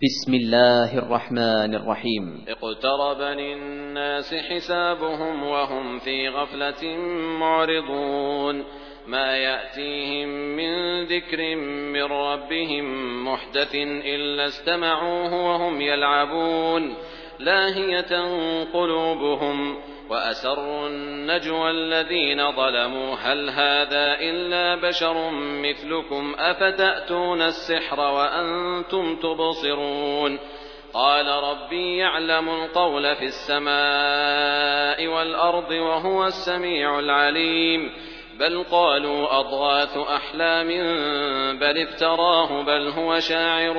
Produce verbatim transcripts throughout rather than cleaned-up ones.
بسم الله الرحمن الرحيم. اقترب للناس حسابهم وهم في غفلة معرضون ما يأتيهم من ذكر من ربهم محدث إلا استمعوه وهم يلعبون لاهية قلوبهم وأسروا النجوى الذين ظلموا هل هذا إلا بشر مثلكم أفتأتون السحر وأنتم تبصرون قال ربي يعلم القول في السماء والأرض وهو السميع العليم بل قالوا أضغاث أحلام بل افتراه بل هو شاعر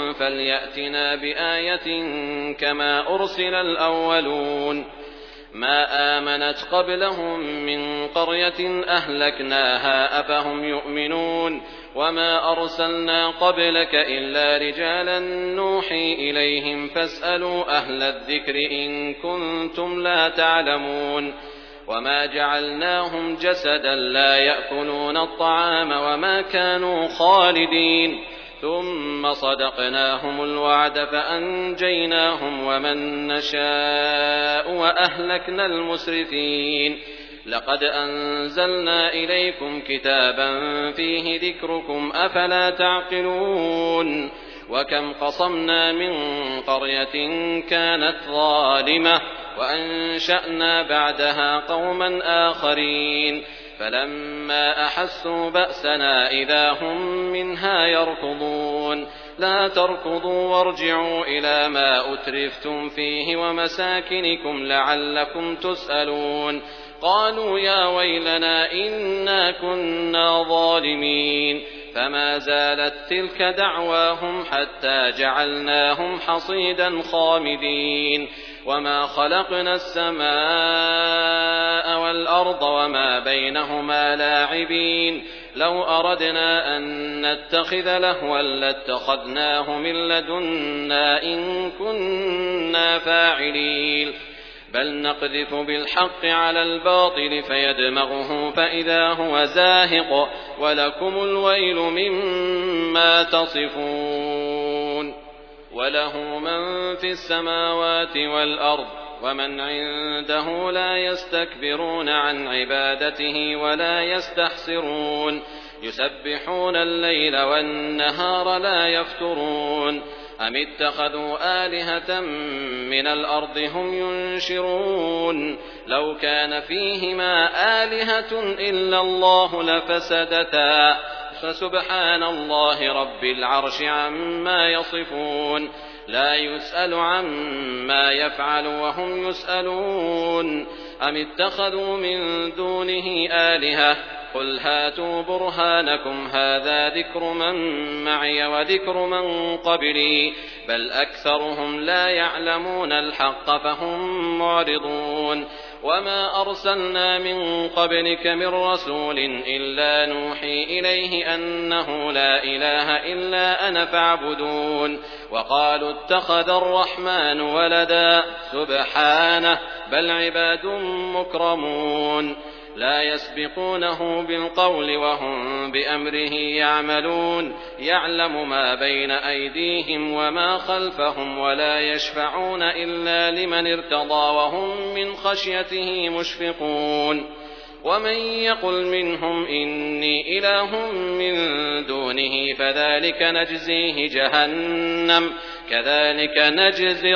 فليأتنا بآية كما أرسل الأولون ما آمنت قبلهم من قرية أهلكناها أفهم يؤمنون وما أرسلنا قبلك إلا رجالا نوحي إليهم فاسألوا أهل الذكر إن كنتم لا تعلمون وما جعلناهم جسدا لا يأكلون الطعام وما كانوا خالدين ثم صدقناهم الوعد فأنجيناهم ومن نشاء وأهلكنا المسرفين لقد أنزلنا إليكم كتابا فيه ذكركم أفلا تعقلون وكم قصمنا من قرية كانت ظالمة وأنشأنا بعدها قوما آخرين فلما أحسوا بأسنا إذا هم منها يركضون لا تركضوا وارجعوا إلى ما أترفتم فيه ومساكنكم لعلكم تسألون قالوا يا ويلنا إنا كنا ظالمين فما زالت تلك دعواهم حتى جعلناهم حصيدا خامدين وما خلقنا السماء والأرض وما بينهما لاعبين لو أردنا أن نتخذ لهوا لاتخذناه من لدنا إن كنا فاعلين بل نقذف بالحق على الباطل فيدمغه فإذا هو زاهق ولكم الويل مما تصفون وله من في السماوات والأرض ومن عنده لا يستكبرون عن عبادته ولا يستحسرون يسبحون الليل والنهار لا يفترون أم اتخذوا آلهة من الأرض هم ينشرون لو كان فيهما آلهة إلا الله لفسدتا فسبحان الله رب العرش عما يصفون لا يسأل عما يفعل وهم يسألون أم اتخذوا من دونه آلهة قل هاتوا برهانكم هذا ذكر من معي وذكر من قبلي بل أكثرهم لا يعلمون الحق فهم معرضون وما أرسلنا من قبلك من رسول إلا نوحي إليه أنه لا إله إلا أنا فاعبدون وقالوا اتخذ الرحمن ولدا سبحانه بل عباد مكرمون لا يسبقونه بالقول وهم بأمره يعملون يعلم ما بين أيديهم وما خلفهم ولا يشفعون إلا لمن ارتضى وهم من خشيته مشفقون ومن يقل منهم إني إله من دونه فذلك نجزيه جهنم كذلك نجزي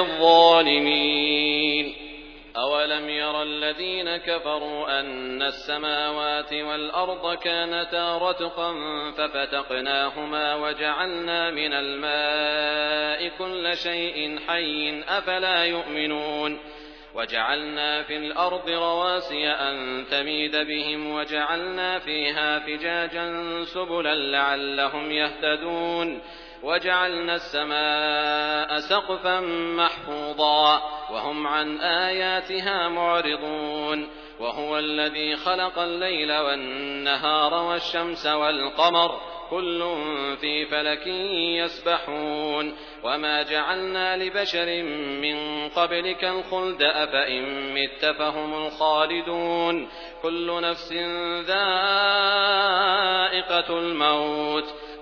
الظالمين أولم ير الذين كفروا أن السماوات والأرض كانتا رتقا ففتقناهما وجعلنا من الماء كل شيء حي أفلا يؤمنون وجعلنا في الأرض رواسي أن تميد بهم وجعلنا فيها فجاجا سبلا لعلهم يهتدون وجعلنا السماء سقفا محفوظا وهم عن آياتها معرضون وهو الذي خلق الليل والنهار والشمس والقمر كل في فلك يسبحون وما جعلنا لبشر من قبلك الخلد أفإن مت فهم الخالدون كل نفس ذائقة الموت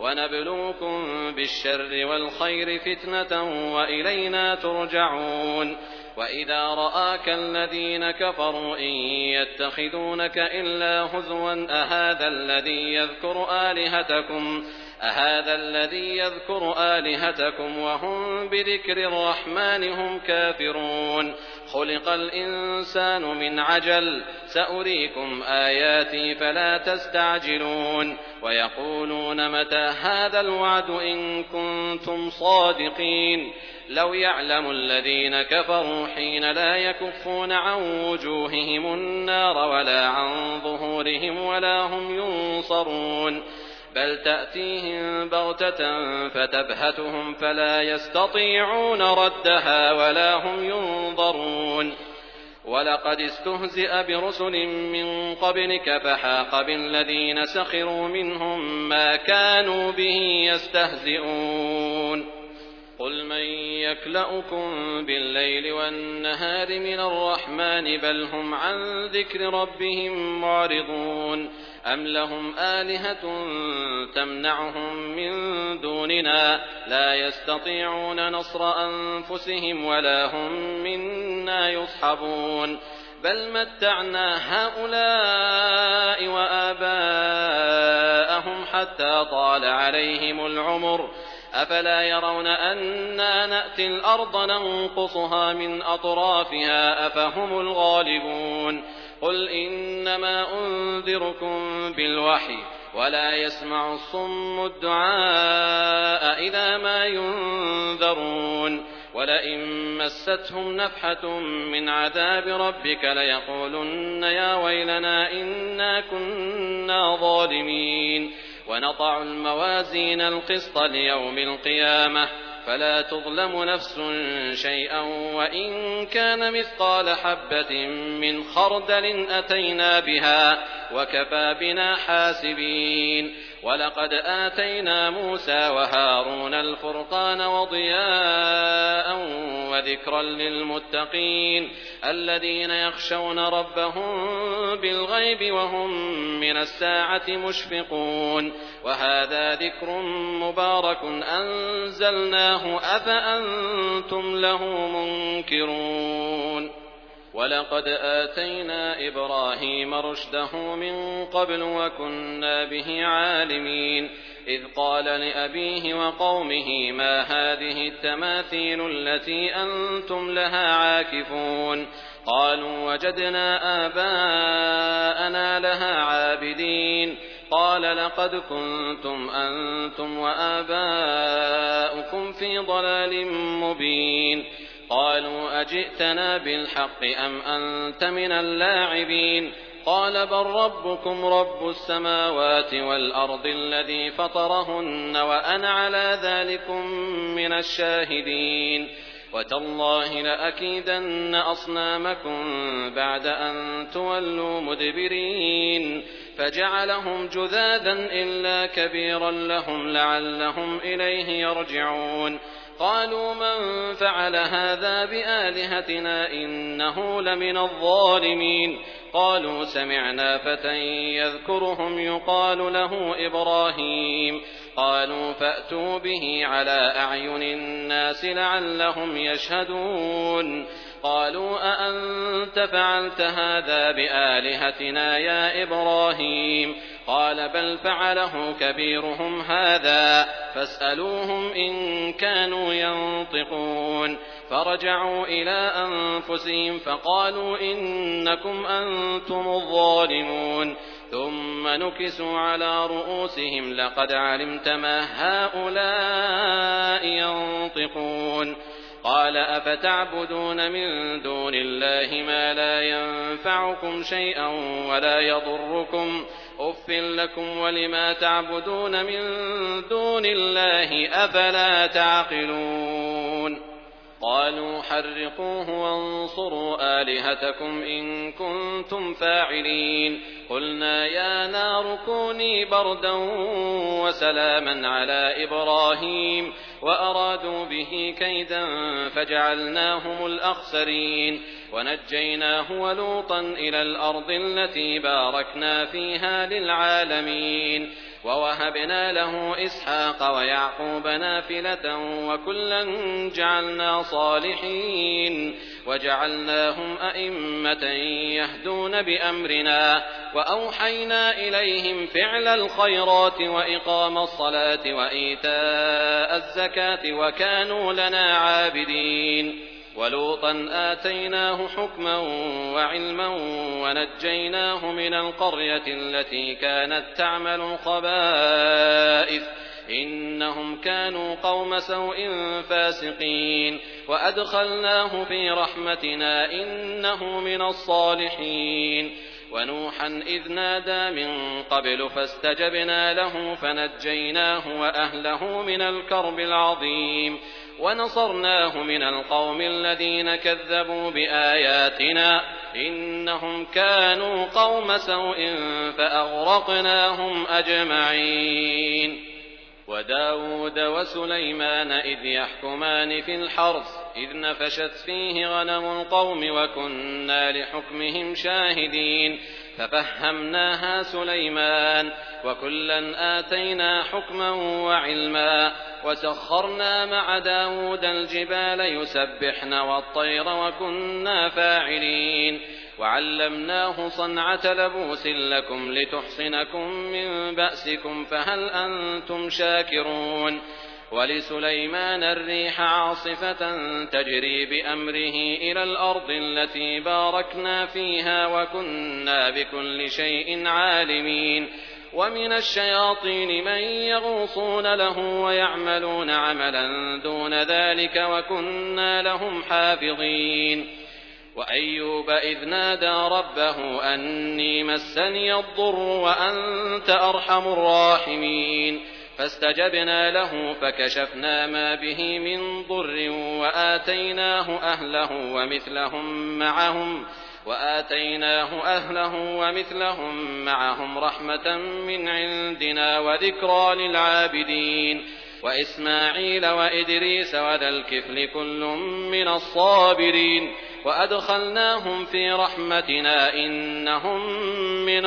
ونبلوكم بالشر والخير فتنة وإلينا ترجعون وإذا رآك الذين كفروا إن يتخذونك إلا هزوا أهذا الذي يذكر آلهتكم أهذا الذي يذكر آلهتكم وهم بذكر الرحمن هم كافرون خلق الإنسان من عجل سأريكم آياتي فلا تستعجلون ويقولون متى هذا الوعد إن كنتم صادقين لو يعلم الذين كفروا حين لا يكفون عن وجوههم النار ولا عن ظهورهم ولا هم ينصرون بل تأتيهم بغتة فتبهتهم فلا يستطيعون ردها ولا هم ينظرون ولقد استهزئ برسل من قبلك فحاق بالذين سخروا منهم ما كانوا به يستهزئون قل من يكلؤكم بالليل والنهار من الرحمن بل هم عن ذكر ربهم معرضون أم لهم آلهة تمنعهم من دوننا لا يستطيعون نصر أنفسهم ولا هم منا يصحبون بل متعنا هؤلاء وآباءهم حتى طال عليهم العمر أفلا يرون أنا نأتي الأرض ننقصها من أطرافها أفهم الغالبون قل إنما أنذركم بالوحي ولا يسمع الصم الدعاء إذا ما ينذرون ولئن مستهم نفحة من عذاب ربك ليقولن يا ويلنا إنا كنا ظالمين ونضع الموازين القسط ليوم القيامة فلا تظلم نفس شيئا وإن كان مثقال حبة من خردل أتينا بها وكفى بنا حاسبين ولقد آتينا موسى وهارون الفرقان وضياء وذكرا للمتقين الذين يخشون ربهم بالغيب وهم من الساعة مشفقون وهذا ذكر مبارك أنزلناه أفأنتم له منكرون ولقد آتينا إبراهيم رشده من قبل وكنا به عالمين إذ قال لأبيه وقومه ما هذه التماثيل التي أنتم لها عاكفون قالوا وجدنا آباءنا لها عابدين قال لقد كنتم أنتم وآباؤكم في ضلال مبين قالوا أجئتنا بالحق أم أنت من اللاعبين قال بل ربكم رب السماوات والأرض الذي فطرهن وأنا على ذلكم من الشاهدين وتالله لأكيدن أصنامكم بعد أن تولوا مدبرين فجعلهم جذاذا إلا كبيرا لهم لعلهم إليه يرجعون قالوا من فعل هذا بآلهتنا إنه لمن الظالمين قالوا سمعنا فتى يذكرهم يقال له إبراهيم قالوا فأتوا به على أعين الناس لعلهم يشهدون قالوا أأنت فعلت هذا بآلهتنا يا إبراهيم قال بل فعله كبيرهم هذا فاسألوهم إن كانوا ينطقون فرجعوا إلى أنفسهم فقالوا إنكم أنتم الظالمون ثم نكسوا على رؤوسهم لقد علمت ما هؤلاء ينطقون قال أفتعبدون من دون الله ما لا ينفعكم شيئا ولا يضركم أف لكم ولما تعبدون من دون الله أفلا تعقلون قالوا حرقوه وانصروا آلهتكم إن كنتم فاعلين قلنا يا نار كوني بردا وسلاما على إبراهيم وأرادوا به كيدا فجعلناهم الأخسرين ونجيناه ولوطا إلى الأرض التي باركنا فيها للعالمين ووهبنا له إسحاق ويعقوب نافلة وكلا جعلنا صالحين وجعلناهم أئمة يهدون بأمرنا وأوحينا إليهم فعل الخيرات وإقام الصلاة وإيتاء الزكاة وكانوا لنا عابدين ولوطا آتيناه حكما وعلما ونجيناه من القرية التي كانت تعمل الخبائث إنهم كانوا قوم سوء فاسقين وأدخلناه في رحمتنا إنه من الصالحين ونوحا إذ نادى من قبل فاستجبنا له فنجيناه وأهله من الكرب العظيم ونصرناه من القوم الذين كذبوا بآياتنا إنهم كانوا قوم سوء فأغرقناهم أجمعين وداود وسليمان إذ يحكمان في الحرث إذ نفشت فيه غنم القوم وكنا لحكمهم شاهدين ففهمناها سليمان وكلا آتينا حكما وعلما وسخرنا مع داود الجبال يسبحن والطير وكنا فاعلين وعلمناه صنعة لبوس لكم لتحصنكم من بأسكم فهل أنتم شاكرون ولسليمان الريح عاصفة تجري بأمره إلى الأرض التي باركنا فيها وكنا بكل شيء عالمين ومن الشياطين من يغوصون له ويعملون عملا دون ذلك وكنا لهم حافظين وأيوب إذ نادى ربه أني مسني الضر وأنت أرحم الراحمين فاستجبنا له فكشفنا ما به من ضر وآتيناه أهله ومثلهم معهم وآتيناه أهله ومثلهم معهم رحمة من عندنا وذكرى للعابدين وإسماعيل وإدريس وذا الكفل كل من الصابرين وأدخلناهم في رحمتنا إنهم من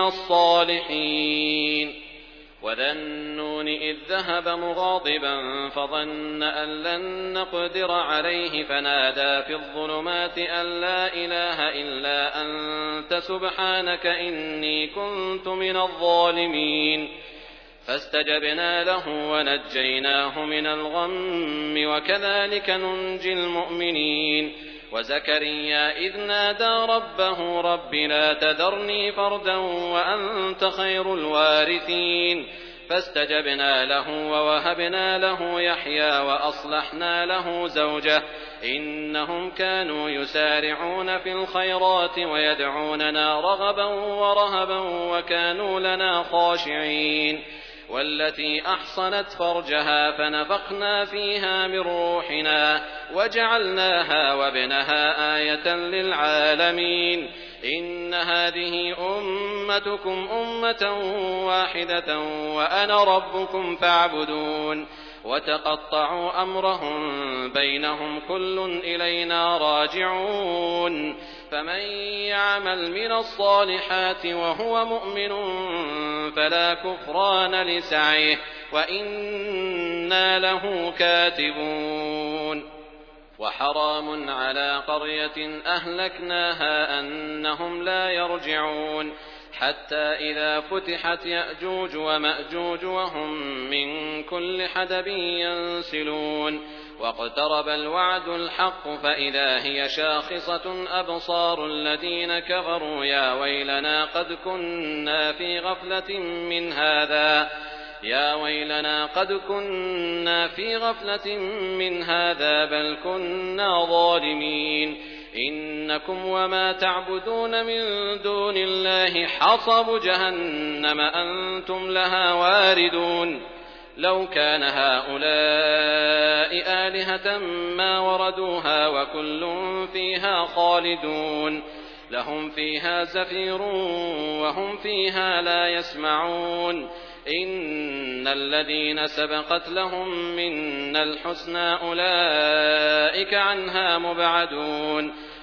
الصالحين وذا النون إذ ذهب مغاضبا فظن أن لن نقدر عليه فنادى في الظلمات أن لا إله إلا أنت سبحانك إني كنت من الظالمين فاستجبنا له ونجيناه من الغم وكذلك ننجي المؤمنين وزكريا إذ نادى ربه رب لا تذرني فردا وأنت خير الوارثين فاستجبنا له ووهبنا له يحيى وأصلحنا له زوجه إنهم كانوا يسارعون في الخيرات ويدعوننا رغبا ورهبا وكانوا لنا خاشعين والتي أحصنت فرجها فنفخنا فيها من روحنا وجعلناها وابنها آية للعالمين إن هذه أمتكم أمة واحدة وأنا ربكم فاعبدون وتقطعوا أمرهم بينهم كل إلينا راجعون فمن يعمل من الصالحات وهو مؤمن فلا كفران لسعيه وإنا له كاتبون وحرام على قرية أهلكناها أنهم لا يرجعون حتى إذا فتحت يأجوج ومأجوج وهم من كل حدب ينسلون واقترب الوعد الحق فإذا هي شاخصة أبصار الذين كفروا يا ويلنا قد كنا في غفلة من هذا يا ويلنا قد كنا في غفلة من هذا بل كنا ظالمين إنكم وما تعبدون من دون الله حصب جهنم أنتم لها واردون لو كان هؤلاء آلهة ما وردوها وكل فيها خالدون لهم فيها زفير وهم فيها لا يسمعون إن الذين سبقت لهم منا الحسنى أولئك عنها مبعدون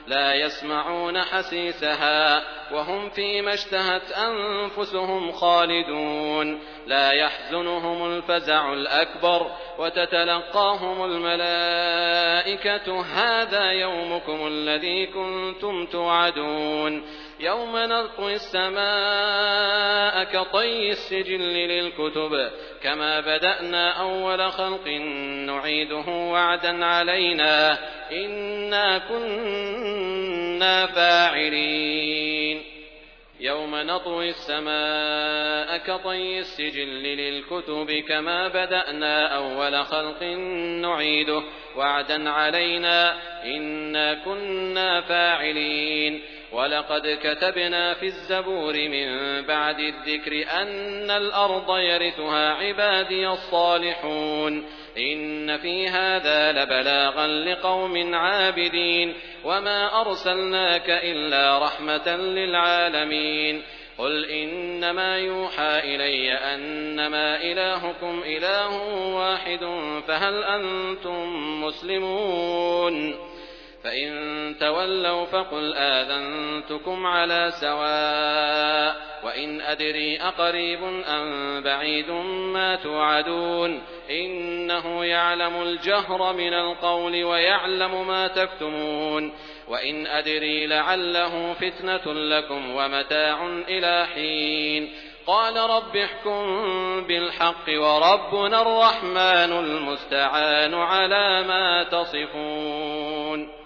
لا يسمعون حسيسها وهم فيما اشتهت أنفسهم خالدون لا يحزنهم الفزع الأكبر وتتلقاهم الملائكة هذا يومكم الذي كنتم توعدون يوم نطوي السماء كطي السجل للكتب كما بدأنا أول خلق نعيده وعدا علينا إنا كنا فاعلين يوم نطوي السماء كطي السجل للكتب كما بدأنا أول خلق نعيده وعدا علينا إنا كنا فاعلين ولقد كتبنا في الزبور من بعد الذكر أن الأرض يرثها عبادي الصالحون إن في هذا لبلاغا لقوم عابدين وما أرسلناك إلا رحمة للعالمين قل إنما يوحى إلي أنما إلهكم إله واحد فهل أنتم مسلمون فإن تولوا فقل آذنتكم على سواء وإن أدري أقريب أم بعيد ما توعدون إنه يعلم الجهر من القول ويعلم ما تكتمون وإن أدري لعله فتنة لكم ومتاع إلى حين قال رب احكم بالحق وربنا الرحمن المستعان على ما تصفون.